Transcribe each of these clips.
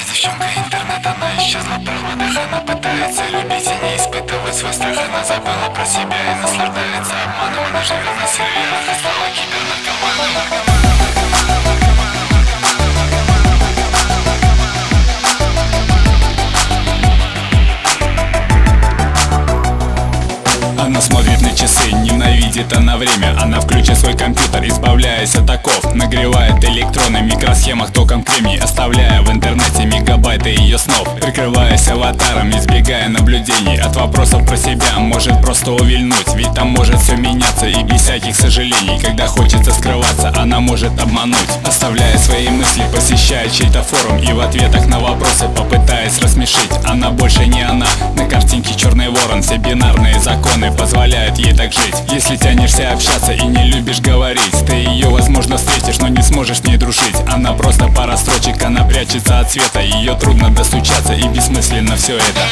девчонка интернет, она исчезла в проводах. Она пытается любить и не испытывать свой страх. Она забыла про себя и наслаждается обманом. Она живет на серверах и стала кибернаркоманом. Она смотрит на часы, ненавидит она время. Она включит свой компьютер, избавляясь от оков. Нагревает электроны в микросхемах током кремний, оставляя в интернете мегабайты ее снов. Прикрываясь аватаром, избегая наблюдений, от вопросов про себя может просто увильнуть. Ведь там может все меняться и без всяких сожалений. Когда хочется скрываться, она может обмануть, оставляя свои мысли, посещая чей-то форум. И в ответах на вопросы попытаясь рассмешить. Она больше не она, на картинке черный ворон. Все бинарные законы позволяют ей так жить. Если тянешься общаться и не любишь говорить, ты ее, возможно, встретишь, но не сможешь с ней дружить. Она просто пара строчек, она прячется от света. Ее трудно достучаться и бессмысленно все это.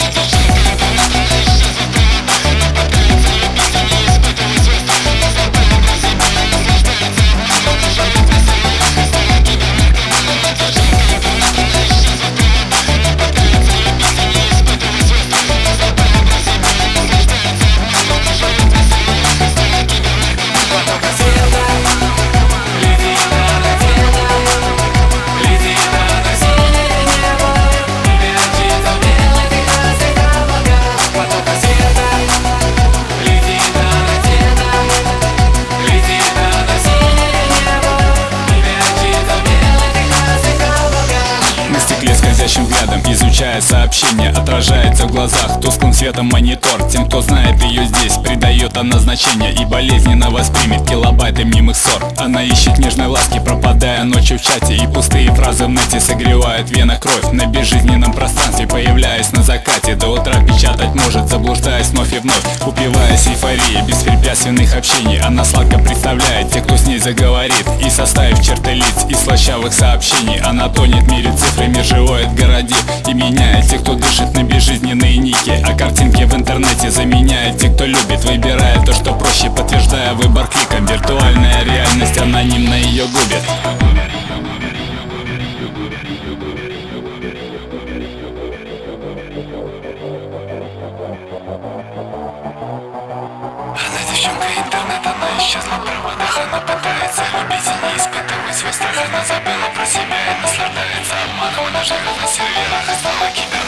Скользящим взглядом, изучая сообщения, отражается в глазах тусклым светом монитор. Тем, кто знает ее здесь, придает она значение и болезненно воспримет килобайты мнимых ссор. Она ищет нежной ласки, пропадая ночью в чате, и пустые фразы в нете согревают вена кровь. На безжизненном пространстве, появляясь на закате, до утра печатать может, заблуждаясь вновь и вновь. Упиваясь эйфорией беспрепятственных общений, она сладко представляет тех, кто с ней заговорит, и составив черты лиц из слащавых сообщений, она тонет в мире цифрами, живое городит и меняет тех, кто дышит на безжизненные ники. А картинки в интернете заменяет тех, кто любит, выбирая то, что проще, подтверждая выбор кликом. Виртуальная реальность анонимно ее губит. Она девчонка интернет, она исчезла в проводах. Она пытается любить и не испытывать свой страх. Она забыла про себя и наслаждается обманом. Она живет на серверах и стала кибернаркоманом.